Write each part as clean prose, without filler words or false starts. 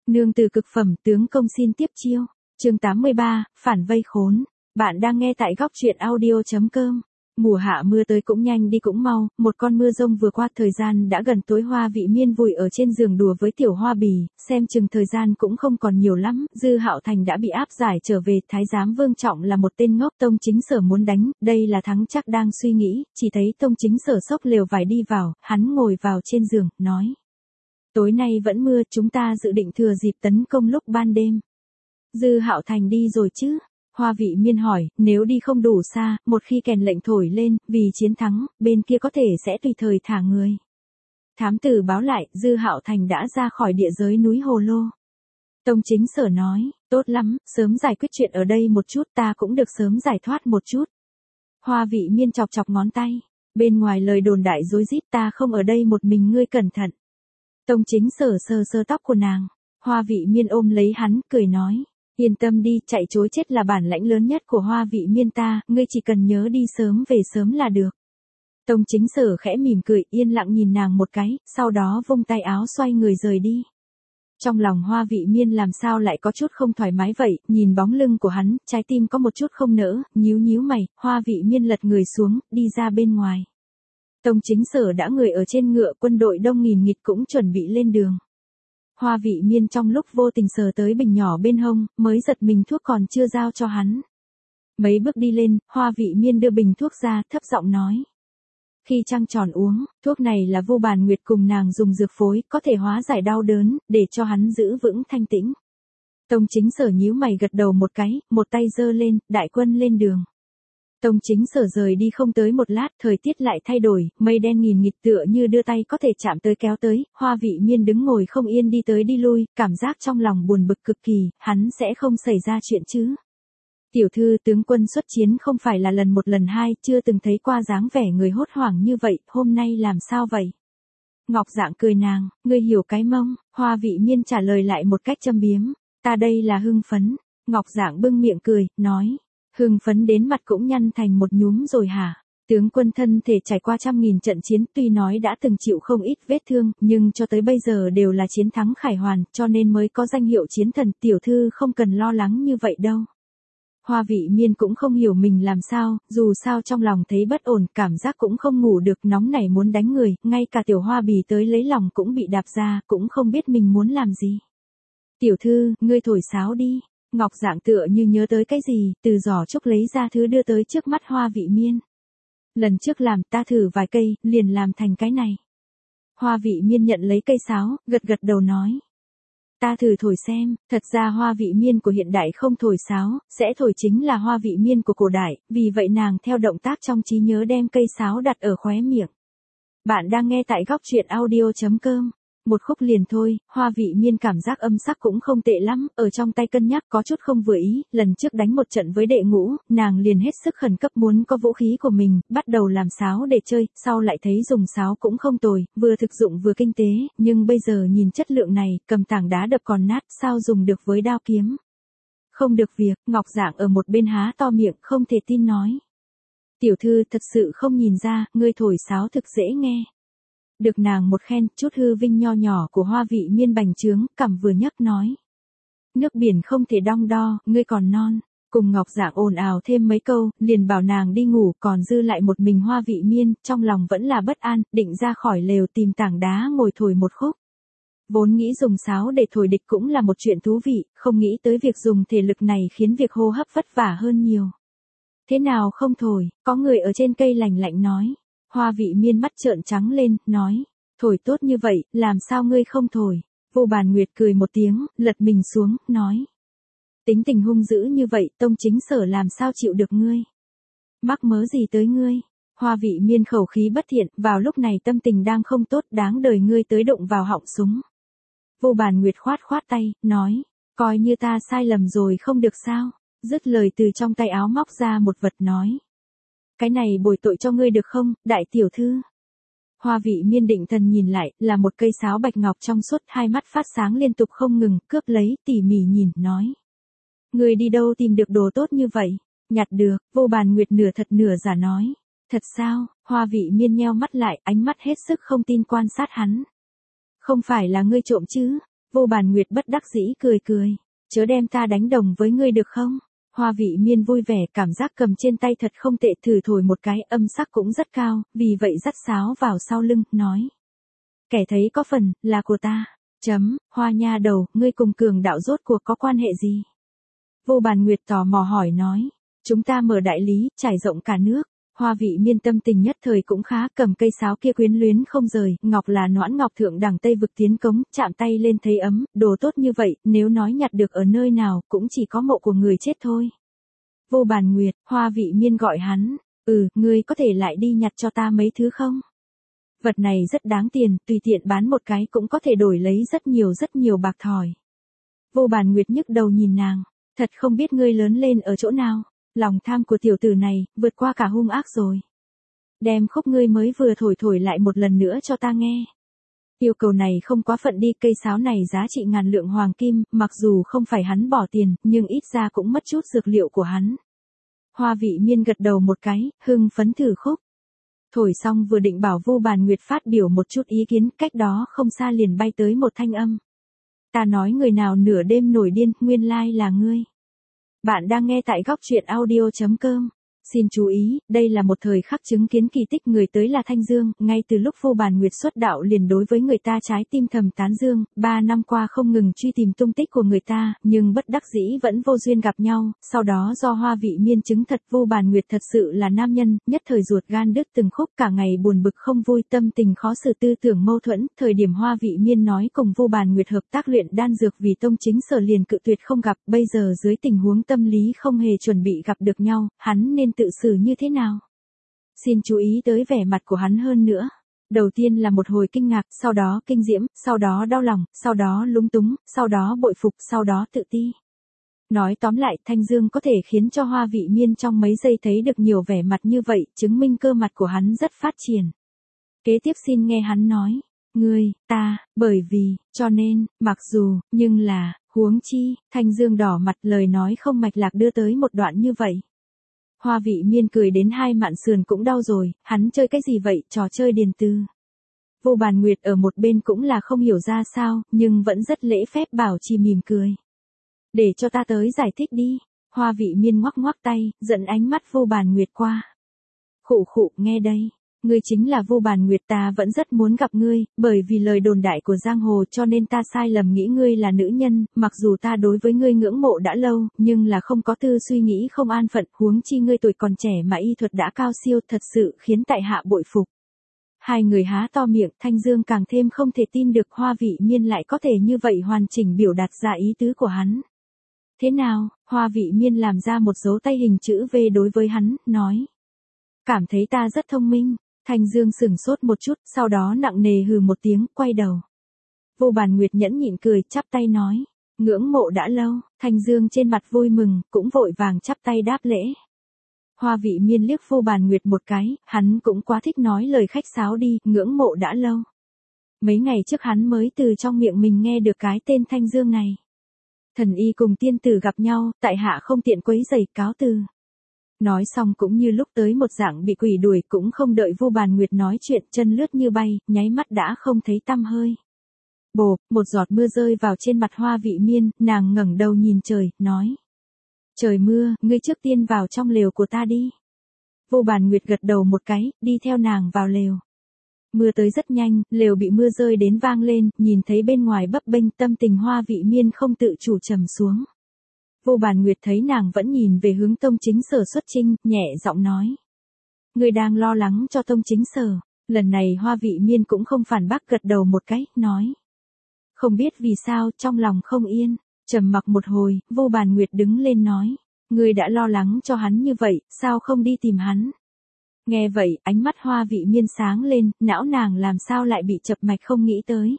Nương từ cực phẩm, tướng công xin tiếp chiêu. Chương 83, phản vây khốn. Bạn đang nghe tại góc truyện audio.com. Mùa hạ mưa tới cũng nhanh đi cũng mau, một con mưa rông vừa qua, thời gian đã gần tối. Hoa Vị Miên vùi ở trên giường đùa với Tiểu Hoa Bì, xem chừng thời gian cũng không còn nhiều lắm. Dư Hạo Thành đã bị áp giải trở về, thái giám Vương Trọng là một tên ngốc. Tông Chính Sở muốn đánh, đây là Thắng Trác đang suy nghĩ, chỉ thấy Tông Chính Sở xốc lều vải đi vào, hắn ngồi vào trên giường, nói: tối nay vẫn mưa, chúng ta dự định thừa dịp tấn công lúc ban đêm. Dư Hạo Thành đi rồi chứ? Hoa Vị Miên hỏi. Nếu đi không đủ xa, một khi kèn lệnh thổi lên, vì chiến thắng, bên kia có thể sẽ tùy thời thả người. Thám tử báo lại, Dư Hạo Thành đã ra khỏi địa giới núi Hồ Lô. Tông Chính Sở nói: tốt lắm, sớm giải quyết chuyện ở đây một chút, ta cũng được sớm giải thoát một chút. Hoa Vị Miên chọc chọc ngón tay. Bên ngoài lời đồn đại rối rít, ta không ở đây một mình, ngươi cẩn thận. Tông Chính Sở sờ sờ tóc của nàng. Hoa Vị Miên ôm lấy hắn, cười nói: yên tâm đi, chạy chối chết là bản lãnh lớn nhất của Hoa Vị Miên ta, ngươi chỉ cần nhớ đi sớm về sớm là được. Tông Chính Sở khẽ mỉm cười, yên lặng nhìn nàng một cái, sau đó vung tay áo xoay người rời đi. Trong lòng Hoa Vị Miên làm sao lại có chút không thoải mái vậy, nhìn bóng lưng của hắn, trái tim có một chút không nỡ, nhíu mày. Hoa Vị Miên lật người xuống, đi ra bên ngoài. Tông Chính Sở đã người ở trên ngựa, quân đội đông nghìn nghịt cũng chuẩn bị lên đường. Hoa Vị Miên trong lúc vô tình sờ tới bình nhỏ bên hông, mới giật mình, thuốc còn chưa giao cho hắn. Mấy bước đi lên, Hoa Vị Miên đưa bình thuốc ra, thấp giọng nói: khi trăng tròn uống, thuốc này là Vu Bàn Nguyệt cùng nàng dùng dược phối, có thể hóa giải đau đớn, để cho hắn giữ vững thanh tĩnh. Tông Chính Sở nhíu mày gật đầu một cái, một tay giơ lên, đại quân lên đường. Tông Chính Sở rời đi không tới một lát, thời tiết lại thay đổi, mây đen nghìn nghịt tựa như đưa tay có thể chạm tới kéo tới. Hoa Vị Miên đứng ngồi không yên, đi tới đi lui, cảm giác trong lòng buồn bực cực kỳ, hắn sẽ không xảy ra chuyện chứ? Tiểu thư, tướng quân xuất chiến không phải là lần một lần hai, chưa từng thấy qua dáng vẻ người hốt hoảng như vậy, hôm nay làm sao vậy? Ngọc Dạng cười nàng: ngươi hiểu cái mông. Hoa Vị Miên trả lời lại một cách châm biếm: ta đây là hưng phấn. Ngọc Dạng bưng miệng cười, nói: hưng phấn đến mặt cũng nhăn thành một nhúm rồi hả? Tướng quân thân thể trải qua 100.000 trận chiến, tuy nói đã từng chịu không ít vết thương, nhưng cho tới bây giờ đều là chiến thắng khải hoàn, cho nên mới có danh hiệu chiến thần. Tiểu thư không cần lo lắng như vậy đâu. Hoa Vị Miên cũng không hiểu mình làm sao, dù sao trong lòng thấy bất ổn, cảm giác cũng không ngủ được, nóng nảy muốn đánh người, ngay cả Tiểu Hoa Bì tới lấy lòng cũng bị đạp ra, cũng không biết mình muốn làm gì. Tiểu thư, ngươi thổi sáo đi. Ngọc Dạng tựa như nhớ tới cái gì, từ giỏ trúc lấy ra thứ đưa tới trước mắt Hoa Vị Miên. Lần trước làm, ta thử vài cây, liền làm thành cái này. Hoa Vị Miên nhận lấy cây sáo, gật gật đầu nói: ta thử thổi xem. Thật ra Hoa Vị Miên của hiện đại không thổi sáo, sẽ thổi chính là Hoa Vị Miên của cổ đại, vì vậy nàng theo động tác trong trí nhớ đem cây sáo đặt ở khóe miệng. Bạn đang nghe tại góc truyện audio.com. Một khúc liền thôi, Hoa Vị Miên cảm giác âm sắc cũng không tệ lắm, ở trong tay cân nhắc có chút không vừa ý, lần trước đánh một trận với đệ ngũ, nàng liền hết sức khẩn cấp muốn có vũ khí của mình, bắt đầu làm sáo để chơi, sau lại thấy dùng sáo cũng không tồi, vừa thực dụng vừa kinh tế, nhưng bây giờ nhìn chất lượng này, cầm tảng đá đập còn nát, sao dùng được với đao kiếm. Không được việc. Ngọc Dạng ở một bên há to miệng, không thể tin nói: tiểu thư thật sự không nhìn ra, ngươi thổi sáo thực dễ nghe. Được nàng một khen, chút hư vinh nho nhỏ của Hoa Vị Miên bành trướng, cằm vừa nhấc nói: nước biển không thể đong đo, ngươi còn non. Cùng Ngọc Dạng ồn ào thêm mấy câu, liền bảo nàng đi ngủ, còn dư lại một mình Hoa Vị Miên, trong lòng vẫn là bất an, định ra khỏi lều tìm tảng đá ngồi thổi một khúc. Vốn nghĩ dùng sáo để thổi địch cũng là một chuyện thú vị, không nghĩ tới việc dùng thể lực này khiến việc hô hấp vất vả hơn nhiều. Thế nào không thổi? Có người ở trên cây lạnh lạnh nói. Hoa Vị Miên mắt trợn trắng lên, nói: thổi tốt như vậy, làm sao ngươi không thổi? Vu Bàn Nguyệt cười một tiếng, lật mình xuống, nói: tính tình hung dữ như vậy, Tông Chính Sở làm sao chịu được ngươi? Mắc mớ gì tới ngươi? Hoa Vị Miên khẩu khí bất thiện, vào lúc này tâm tình đang không tốt, đáng đời ngươi tới đụng vào họng súng. Vu Bàn Nguyệt khoát tay, nói: coi như ta sai lầm rồi không được sao? Dứt lời từ trong tay áo móc ra một vật, nói: cái này bồi tội cho ngươi được không, đại tiểu thư? Hoa Vị Miên định thần nhìn lại, là một cây sáo bạch ngọc trong suốt, hai mắt phát sáng liên tục không ngừng, cướp lấy, tỉ mỉ nhìn, nói: ngươi đi đâu tìm được đồ tốt như vậy? Nhặt được. Vu Bàn Nguyệt nửa thật nửa giả nói: thật sao? Hoa Vị Miên nheo mắt lại, ánh mắt hết sức không tin quan sát hắn. Không phải là ngươi trộm chứ? Vô Bàn Nguyệt bất đắc dĩ cười cười, chớ đem ta đánh đồng với ngươi được không? Hoa Vị Miên vui vẻ, cảm giác cầm trên tay thật không tệ, thử thổi một cái, âm sắc cũng rất cao, vì vậy dắt sáo vào sau lưng, nói. Kẻ thấy có phần, là của ta. Hoa nha đầu, ngươi cùng Cường đạo rốt cuộc có quan hệ gì? Vô Bàn Nguyệt tò mò hỏi nói. Chúng ta mở đại lý, trải rộng cả nước. Hoa Vị Miên tâm tình nhất thời cũng khá, cầm cây sáo kia quyến luyến không rời, ngọc là noãn ngọc thượng đẳng Tây vực tiến cống, chạm tay lên thấy ấm, đồ tốt như vậy, nếu nói nhặt được ở nơi nào, cũng chỉ có mộ của người chết thôi. Vô Bàn Nguyệt, Hoa Vị Miên gọi hắn, ngươi có thể lại đi nhặt cho ta mấy thứ không? Vật này rất đáng tiền, tùy tiện bán một cái cũng có thể đổi lấy rất nhiều bạc thỏi. Vô Bàn Nguyệt nhức đầu nhìn nàng, thật không biết ngươi lớn lên ở chỗ nào, lòng tham của tiểu tử này, vượt qua cả hung ác rồi. Đem khúc ngươi mới vừa thổi lại một lần nữa cho ta nghe. Yêu cầu này không quá phận đi, cây sáo này giá trị ngàn lượng hoàng kim, mặc dù không phải hắn bỏ tiền, nhưng ít ra cũng mất chút dược liệu của hắn. Hoa Vị Miên gật đầu một cái, hưng phấn thử khúc. Thổi xong vừa định bảo Vô Bàn Nguyệt phát biểu một chút ý kiến, cách đó không xa liền bay tới một thanh âm. Ta nói người nào nửa đêm nổi điên, nguyên lai là ngươi. Bạn đang nghe tại góc truyện audio.com. Xin chú ý, đây là một thời khắc chứng kiến kỳ tích, người tới là Thanh Dương, ngay từ lúc Vô Bàn Nguyệt xuất đạo liền đối với người ta trái tim thầm tán dương, 3 năm qua không ngừng truy tìm tung tích của người ta, nhưng bất đắc dĩ vẫn vô duyên gặp nhau, sau đó do Hoa Vị Miên chứng thật Vô Bàn Nguyệt thật sự là nam nhân, nhất thời ruột gan đứt từng khúc, cả ngày buồn bực không vui, tâm tình khó xử, tư tưởng mâu thuẫn, thời điểm Hoa Vị Miên nói cùng Vô Bàn Nguyệt hợp tác luyện đan dược vì tông chính sở liền cự tuyệt không gặp, bây giờ dưới tình huống tâm lý không hề chuẩn bị gặp được nhau, hắn nên tự xử như thế nào? Xin chú ý tới vẻ mặt của hắn hơn nữa. Đầu tiên là một hồi kinh ngạc, sau đó kinh diễm, sau đó đau lòng, sau đó lúng túng, sau đó bội phục, sau đó tự ti. Nói tóm lại, Thanh Dương có thể khiến cho Hoa Vị Miên trong mấy giây thấy được nhiều vẻ mặt như vậy, chứng minh cơ mặt của hắn rất phát triển. Kế tiếp xin nghe hắn nói. Ngươi, ta, bởi vì, cho nên, mặc dù, nhưng là, huống chi, Thanh Dương đỏ mặt, lời nói không mạch lạc đưa tới một đoạn như vậy. Hoa Vị Miên cười đến hai mạn sườn cũng đau rồi, hắn chơi cái gì vậy, trò chơi điền tư. Vô Bàn Nguyệt ở một bên cũng là không hiểu ra sao, nhưng vẫn rất lễ phép bảo trì mỉm cười. Để cho ta tới giải thích đi. Hoa Vị Miên ngoắc ngoắc tay, dẫn ánh mắt Vô Bàn Nguyệt qua. Khụ, nghe đây. Ngươi chính là Vô Bàn Nguyệt, ta vẫn rất muốn gặp ngươi, bởi vì lời đồn đại của giang hồ cho nên ta sai lầm nghĩ ngươi là nữ nhân, mặc dù ta đối với ngươi ngưỡng mộ đã lâu, nhưng là không có tư suy nghĩ không an phận, huống chi ngươi tuổi còn trẻ mà y thuật đã cao siêu, thật sự khiến tại hạ bội phục. Hai người há to miệng, Thanh Dương càng thêm không thể tin được Hoa Vị Miên lại có thể như vậy hoàn chỉnh biểu đạt ra ý tứ của hắn. Thế nào? Hoa Vị Miên làm ra một dấu tay hình chữ V đối với hắn, nói. Cảm thấy ta rất thông minh. Thanh Dương sửng sốt một chút, sau đó nặng nề hừ một tiếng, quay đầu. Vô Bàn Nguyệt nhẫn nhịn cười, chắp tay nói. Ngưỡng mộ đã lâu, Thanh Dương trên mặt vui mừng, cũng vội vàng chắp tay đáp lễ. Hoa Vị Miên liếc Vô Bàn Nguyệt một cái, hắn cũng quá thích nói lời khách sáo đi, ngưỡng mộ đã lâu. Mấy ngày trước hắn mới từ trong miệng mình nghe được cái tên Thanh Dương này. Thần y cùng tiên tử gặp nhau, tại hạ không tiện quấy rầy, cáo từ. Nói xong cũng như lúc tới một dạng bị quỷ đuổi, cũng không đợi Vô Bàn Nguyệt nói chuyện, chân lướt như bay, nháy mắt đã không thấy tăm hơi. Bộp, một giọt mưa rơi vào trên mặt Hoa Vị Miên, nàng ngẩng đầu nhìn trời, nói. Trời mưa, ngươi trước tiên vào trong lều của ta đi. Vô Bàn Nguyệt gật đầu một cái, đi theo nàng vào lều. Mưa tới rất nhanh, lều bị mưa rơi đến vang lên, nhìn thấy bên ngoài bấp bênh, tâm tình Hoa Vị Miên không tự chủ trầm xuống. Vô Bàn Nguyệt thấy nàng vẫn nhìn về hướng tông chính sở xuất chinh, nhẹ giọng nói. Người đang lo lắng cho tông chính sở. Lần này Hoa Vị Miên cũng không phản bác, gật đầu một cái, nói. Không biết vì sao, trong lòng không yên. Trầm mặc một hồi, Vô Bàn Nguyệt đứng lên nói. Người đã lo lắng cho hắn như vậy, sao không đi tìm hắn? Nghe vậy, ánh mắt Hoa Vị Miên sáng lên, não nàng làm sao lại bị chập mạch không nghĩ tới.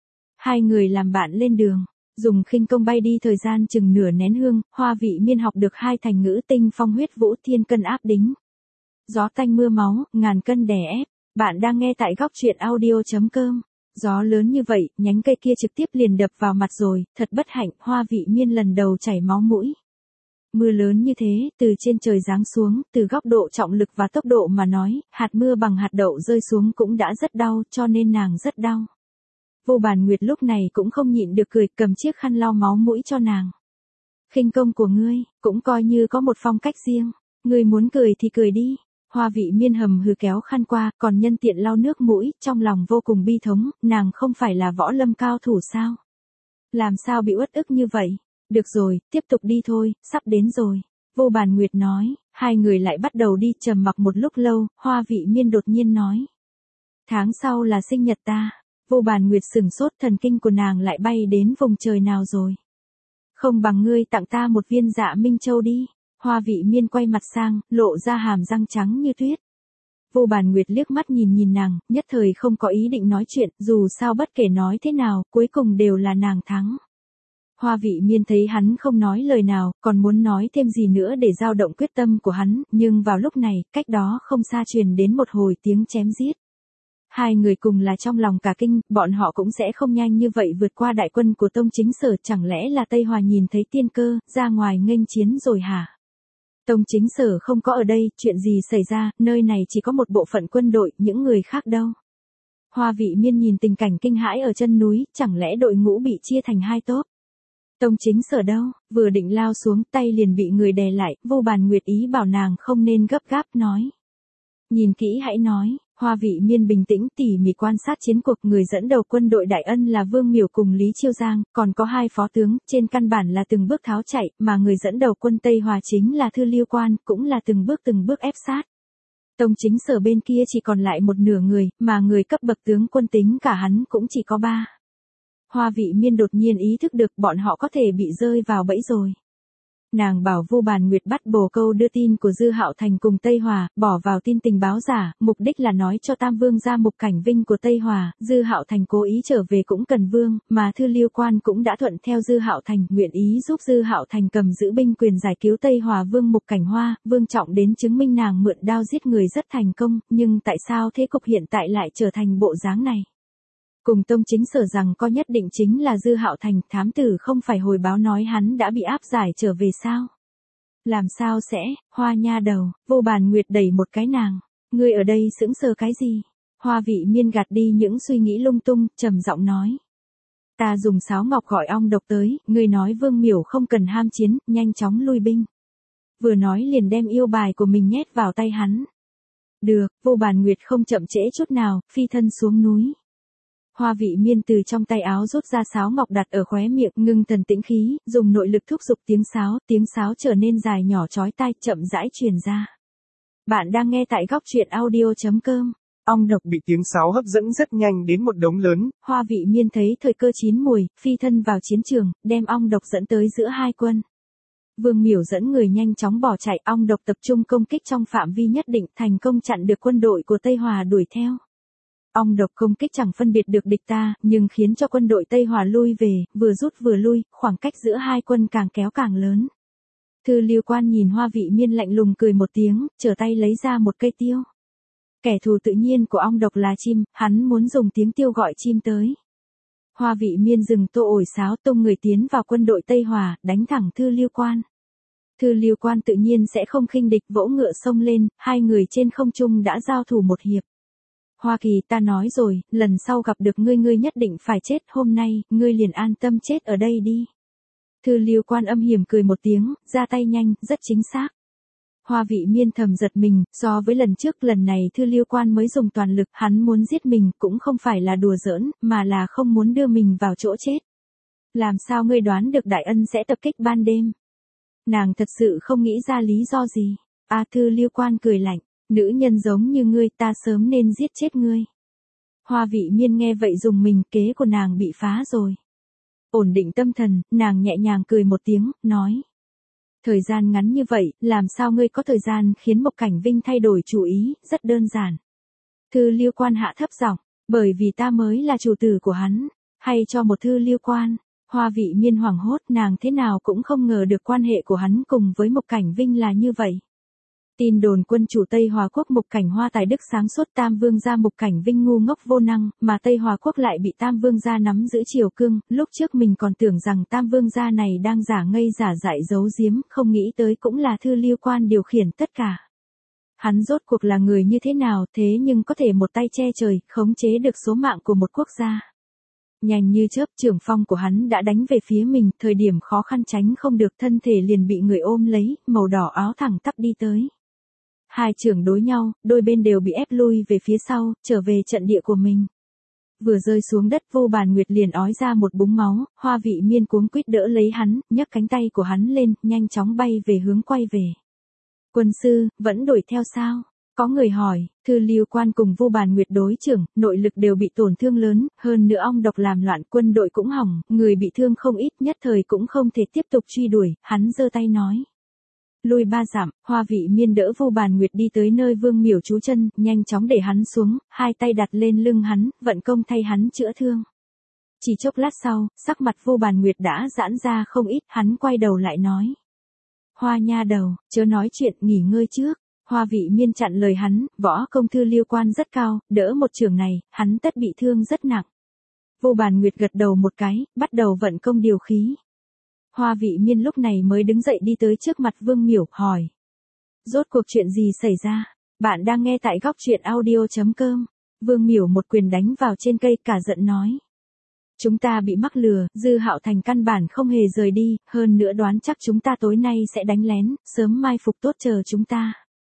Hai người làm bạn lên đường. Dùng khinh công bay đi thời gian chừng nửa nén hương, Hoa Vị Miên học được hai thành ngữ tinh phong huyết vũ, thiên cân áp đính. Gió tanh mưa máu, ngàn cân đè ép. Bạn đang nghe tại góc truyện audio.com. Gió lớn như vậy, nhánh cây kia trực tiếp liền đập vào mặt rồi, thật bất hạnh, Hoa Vị Miên lần đầu chảy máu mũi. Mưa lớn như thế, từ trên trời giáng xuống, từ góc độ trọng lực và tốc độ mà nói, hạt mưa bằng hạt đậu rơi xuống cũng đã rất đau, cho nên nàng rất đau. Vô Bản Nguyệt lúc này cũng không nhịn được cười, cầm chiếc khăn lau máu mũi cho nàng. Khinh công của ngươi, cũng coi như có một phong cách riêng. Ngươi muốn cười thì cười đi. Hoa Vị Miên hầm hừ kéo khăn qua, còn nhân tiện lau nước mũi, trong lòng vô cùng bi thống, nàng không phải là võ lâm cao thủ sao? Làm sao bị uất ức như vậy? Được rồi, tiếp tục đi thôi, sắp đến rồi. Vô Bản Nguyệt nói, hai người lại bắt đầu đi, trầm mặc một lúc lâu, Hoa Vị Miên đột nhiên nói. Tháng sau là sinh nhật ta. Vô Bản Nguyệt sửng sốt, thần kinh của nàng lại bay đến vùng trời nào rồi. Không bằng ngươi tặng ta một viên Dạ Minh Châu đi. Hoa Vị Miên quay mặt sang, lộ ra hàm răng trắng như tuyết. Vô Bản Nguyệt liếc mắt nhìn nàng, nhất thời không có ý định nói chuyện, dù sao bất kể nói thế nào, cuối cùng đều là nàng thắng. Hoa Vị Miên thấy hắn không nói lời nào, còn muốn nói thêm gì nữa để dao động quyết tâm của hắn, nhưng vào lúc này, cách đó không xa truyền đến một hồi tiếng chém giết. Hai người cùng là trong lòng cả kinh, bọn họ cũng sẽ không nhanh như vậy vượt qua đại quân của Tông Chính Sở, chẳng lẽ là Tây Hòa nhìn thấy tiên cơ, ra ngoài nghênh chiến rồi hả? Tông Chính Sở không có ở đây, chuyện gì xảy ra, nơi này chỉ có một bộ phận quân đội, những người khác đâu? Hoa Vị Miên nhìn tình cảnh kinh hãi ở chân núi, chẳng lẽ đội ngũ bị chia thành hai tốp? Tông Chính Sở đâu? Vừa định lao xuống, tay liền bị người đè lại, Vô Bản Nguyệt ý bảo nàng không nên gấp gáp, nói. Nhìn kỹ hãy nói. Hoa Vị Miên bình tĩnh tỉ mỉ quan sát chiến cuộc, người dẫn đầu quân đội Đại Ân là Vương Miểu cùng Lý Chiêu Giang, còn có hai phó tướng, trên căn bản là từng bước tháo chạy, mà người dẫn đầu quân Tây Hòa chính là Thư Liêu Quan, cũng là từng bước ép sát. Tông Chính Sở bên kia chỉ còn lại một nửa người, mà người cấp bậc tướng quân tính cả hắn cũng chỉ có 3. Hoa Vị Miên đột nhiên ý thức được bọn họ có thể bị rơi vào bẫy rồi. Nàng bảo Vô Bản Nguyệt bắt bồ câu đưa tin của Dư Hạo Thành cùng Tây Hòa, bỏ vào tin tình báo giả, mục đích là nói cho Tam Vương gia Mục Cảnh Vinh của Tây Hòa, Dư Hạo Thành cố ý trở về cũng cần vương, mà Thư Liêu Quan cũng đã thuận theo Dư Hạo Thành, nguyện ý giúp Dư Hạo Thành cầm giữ binh quyền giải cứu Tây Hòa vương Mục Cảnh Hoa, Vương Trọng đến chứng minh nàng mượn đao giết người rất thành công, nhưng tại sao thế cục hiện tại lại trở thành bộ dáng này? Cùng Tông Chính Sở rằng có nhất định chính là Dư Hạo Thành, thám tử không phải hồi báo nói hắn đã bị áp giải trở về sao? Làm sao sẽ, Hoa nha đầu, Vô Bản Nguyệt đẩy một cái nàng. Ngươi ở đây sững sờ cái gì? Hoa Vị Miên gạt đi những suy nghĩ lung tung, trầm giọng nói. Ta dùng sáo ngọc gọi ong độc tới, ngươi nói Vương Miểu không cần ham chiến, nhanh chóng lui binh. Vừa nói liền đem yêu bài của mình nhét vào tay hắn. Được, Vô Bản Nguyệt không chậm trễ chút nào, phi thân xuống núi. Hoa Vị Miên từ trong tay áo rút ra sáo ngọc đặt ở khóe miệng, ngưng thần tĩnh khí, dùng nội lực thúc giục tiếng sáo trở nên dài nhỏ chói tai, chậm rãi truyền ra. Bạn đang nghe tại góc truyện audio.com. Ong độc bị tiếng sáo hấp dẫn rất nhanh đến một đống lớn. Hoa Vị Miên thấy thời cơ chín muồi, phi thân vào chiến trường, đem ong độc dẫn tới giữa hai quân. Vương Miểu dẫn người nhanh chóng bỏ chạy, ong độc tập trung công kích trong phạm vi nhất định, thành công chặn được quân đội của Tây Hòa đuổi theo. Ong độc công kích chẳng phân biệt được địch ta, nhưng khiến cho quân đội Tây Hòa lui về, vừa rút vừa lui, khoảng cách giữa hai quân càng kéo càng lớn. Thư Liêu Quan nhìn Hoa Vị Miên lạnh lùng cười một tiếng, trở tay lấy ra một cây tiêu. Kẻ thù tự nhiên của ong độc là chim, hắn muốn dùng tiếng tiêu gọi chim tới. Hoa Vị Miên dừng tô ổi sáo, tung người tiến vào quân đội Tây Hòa, đánh thẳng Thư Liêu Quan. Thư Liêu Quan tự nhiên sẽ không khinh địch, vỗ ngựa xông lên, hai người trên không trung đã giao thủ một hiệp. Hoa Kỳ, ta nói rồi, lần sau gặp được ngươi nhất định phải chết, hôm nay, ngươi liền an tâm chết ở đây đi. Thư Liêu Quan âm hiểm cười một tiếng, ra tay nhanh, rất chính xác. Hoa Vị Miên thầm giật mình, so với lần trước, lần này Thư Liêu Quan mới dùng toàn lực, hắn muốn giết mình, cũng không phải là đùa giỡn, mà là không muốn đưa mình vào chỗ chết. Làm sao ngươi đoán được Đại Ân sẽ tập kích ban đêm? Nàng thật sự không nghĩ ra lý do gì. Thư Liêu Quan cười lạnh. Nữ nhân giống như ngươi, ta sớm nên giết chết ngươi. Hoa Vị Miên nghe vậy dùng mình, kế của nàng bị phá rồi. Ổn định tâm thần, nàng nhẹ nhàng cười một tiếng, nói. Thời gian ngắn như vậy, làm sao ngươi có thời gian khiến Mục Cảnh Vinh thay đổi chủ ý, rất đơn giản. Thư Liêu Quan hạ thấp giọng, bởi vì ta mới là chủ tử của hắn, hay cho một Thư Liêu Quan. Hoa Vị Miên hoảng hốt, nàng thế nào cũng không ngờ được quan hệ của hắn cùng với Mục Cảnh Vinh là như vậy. Tin đồn quân chủ Tây Hòa quốc Mục Cảnh Hoa tài đức sáng suốt, Tam Vương gia Mục Cảnh Vinh ngu ngốc vô năng, mà Tây Hòa quốc lại bị Tam Vương gia nắm giữ triều cương, lúc trước mình còn tưởng rằng Tam Vương gia này đang giả ngây giả dại giấu giếm, không nghĩ tới cũng là Thư Liêu Quan điều khiển tất cả. Hắn rốt cuộc là người như thế nào, thế nhưng có thể một tay che trời, khống chế được số mạng của một quốc gia. Nhanh như chớp trưởng phong của hắn đã đánh về phía mình, thời điểm khó khăn tránh không được thân thể liền bị người ôm lấy, màu đỏ áo thẳng tắp đi tới. Hai trưởng đối nhau, đôi bên đều bị ép lui về phía sau, trở về trận địa của mình. Vừa rơi xuống đất Vô Bàn Nguyệt liền ói ra một búng máu, Hoa Vị Miên cuống quýt đỡ lấy hắn, nhấc cánh tay của hắn lên, nhanh chóng bay về hướng quay về. Quân sư, vẫn đuổi theo sao? Có người hỏi, Thư Lưu Quan cùng Vô Bàn Nguyệt đối trưởng, nội lực đều bị tổn thương lớn, hơn nữa ong độc làm loạn, quân đội cũng hỏng, người bị thương không ít, nhất thời cũng không thể tiếp tục truy đuổi, hắn giơ tay nói. Lui 3 dặm, Hoa Vị Miên đỡ Vô Bàn Nguyệt đi tới nơi Vương Miểu trú chân, nhanh chóng để hắn xuống, hai tay đặt lên lưng hắn, vận công thay hắn chữa thương. Chỉ chốc lát sau, sắc mặt Vô Bàn Nguyệt đã giãn ra không ít, hắn quay đầu lại nói. Hoa nha đầu, chớ nói chuyện, nghỉ ngơi trước. Hoa Vị Miên chặn lời hắn, võ công Thư Lưu Quan rất cao, đỡ một trường này, hắn tất bị thương rất nặng. Vô Bàn Nguyệt gật đầu một cái, bắt đầu vận công điều khí. Hoa Vị Miên lúc này mới đứng dậy đi tới trước mặt Vương Miểu, hỏi. Rốt cuộc chuyện gì xảy ra? Bạn đang nghe tại góc truyện audio.com. Vương Miểu một quyền đánh vào trên cây, cả giận nói. Chúng ta bị mắc lừa, Dư Hạo Thành căn bản không hề rời đi, hơn nữa đoán chắc chúng ta tối nay sẽ đánh lén, sớm mai phục tốt chờ chúng ta.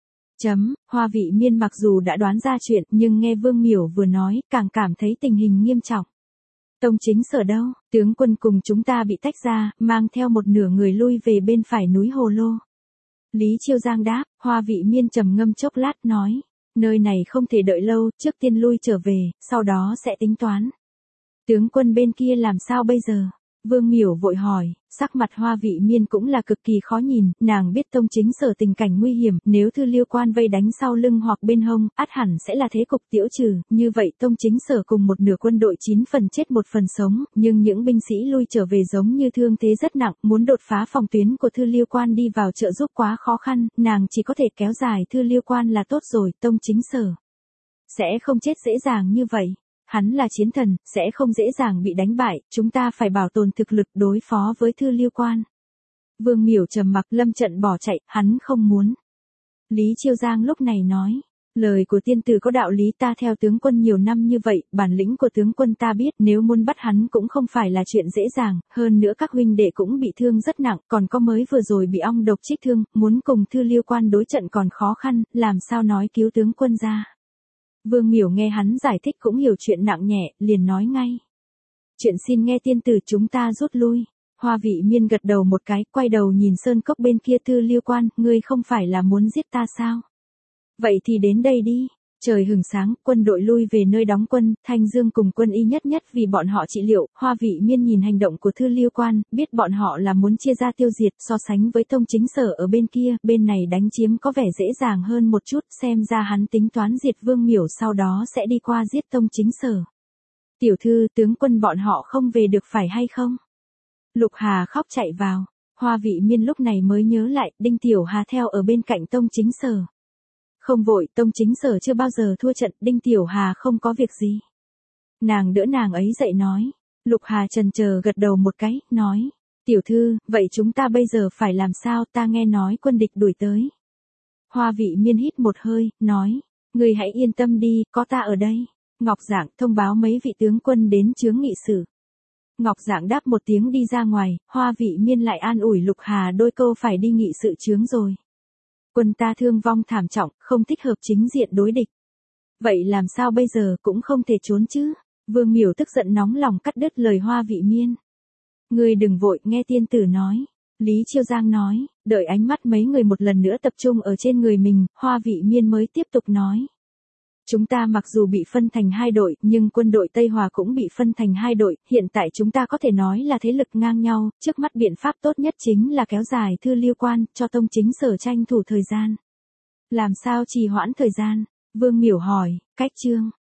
Hoa Vị Miên mặc dù đã đoán ra chuyện, nhưng nghe Vương Miểu vừa nói, càng cảm thấy tình hình nghiêm trọng. Tông Chính Sở đâu? Tướng quân cùng chúng ta bị tách ra, mang theo một nửa người lui về bên phải núi Hồ Lô. Lý Chiêu Giang đáp, Hoa Vị Miên trầm ngâm chốc lát nói, nơi này không thể đợi lâu, trước tiên lui trở về, sau đó sẽ tính toán. Tướng quân bên kia làm sao bây giờ? Vương Miểu vội hỏi, sắc mặt Hoa Vị Miên cũng là cực kỳ khó nhìn, nàng biết Tông Chính Sở tình cảnh nguy hiểm, nếu Thư Lưu Quan vây đánh sau lưng hoặc bên hông, ắt hẳn sẽ là thế cục tiểu trừ, như vậy Tông Chính Sở cùng một nửa quân đội 9 phần chết 1 phần sống, nhưng những binh sĩ lui trở về giống như thương thế rất nặng, muốn đột phá phòng tuyến của Thư Lưu Quan đi vào trợ giúp quá khó khăn, nàng chỉ có thể kéo dài Thư Lưu Quan là tốt rồi, Tông Chính Sở sẽ không chết dễ dàng như vậy. Hắn là chiến thần, sẽ không dễ dàng bị đánh bại, chúng ta phải bảo tồn thực lực đối phó với Thư Lưu Quan. Vương Miểu trầm mặc, lâm trận bỏ chạy, hắn không muốn. Lý Chiêu Giang lúc này nói, lời của tiên tử có đạo lý, ta theo tướng quân nhiều năm như vậy, bản lĩnh của tướng quân ta biết, nếu muốn bắt hắn cũng không phải là chuyện dễ dàng, hơn nữa các huynh đệ cũng bị thương rất nặng, còn có mới vừa rồi bị ong độc trích thương, muốn cùng Thư Lưu Quan đối trận còn khó khăn, làm sao nói cứu tướng quân ra. Vương Miểu nghe hắn giải thích cũng hiểu chuyện nặng nhẹ, liền nói ngay. Chuyện xin nghe tiên tử, chúng ta rút lui. Hoa Vị Miên gật đầu một cái, quay đầu nhìn sơn cốc bên kia. Thư Lưu Quan, ngươi không phải là muốn giết ta sao? Vậy thì đến đây đi. Trời hừng sáng, quân đội lui về nơi đóng quân, Thanh Dương cùng quân y nhất nhất vì bọn họ trị liệu. Hoa Vị Miên nhìn hành động của Thư Lưu Quan, biết bọn họ là muốn chia ra tiêu diệt, so sánh với Tông Chính Sở ở bên kia, bên này đánh chiếm có vẻ dễ dàng hơn một chút, xem ra hắn tính toán diệt Vương Miểu sau đó sẽ đi qua giết Tông Chính Sở. Tiểu thư, tướng quân bọn họ không về được phải hay không? Lục Hà khóc chạy vào. Hoa Vị Miên lúc này mới nhớ lại, Đinh Tiểu Hà theo ở bên cạnh Tông Chính Sở. Không vội, Tông Chính Sở chưa bao giờ thua trận, Đinh Tiểu Hà không có việc gì. Nàng đỡ nàng ấy dậy nói. Lục Hà chần chờ gật đầu một cái, nói. Tiểu thư, vậy chúng ta bây giờ phải làm sao, ta nghe nói quân địch đuổi tới. Hoa Vị Miên hít một hơi, nói. Ngươi hãy yên tâm đi, có ta ở đây. Ngọc Giảng thông báo mấy vị tướng quân đến chướng nghị sự. Ngọc Giảng đáp một tiếng đi ra ngoài, Hoa Vị Miên lại an ủi Lục Hà đôi câu phải đi nghị sự chướng rồi. Quân ta thương vong thảm trọng, không thích hợp chính diện đối địch. Vậy làm sao bây giờ, cũng không thể trốn chứ. Vương Miểu tức giận nóng lòng cắt đứt lời Hoa Vị Miên. Ngươi đừng vội, nghe tiên tử nói. Lý Chiêu Giang nói, đợi ánh mắt mấy người một lần nữa tập trung ở trên người mình, Hoa Vị Miên mới tiếp tục nói. Chúng ta mặc dù bị phân thành hai đội, nhưng quân đội Tây Hòa cũng bị phân thành hai đội, hiện tại chúng ta có thể nói là thế lực ngang nhau, trước mắt biện pháp tốt nhất chính là kéo dài Thư Lưu Quan, cho Tông Chính Sở tranh thủ thời gian. Làm sao trì hoãn thời gian? Vương Miểu hỏi, cách chương.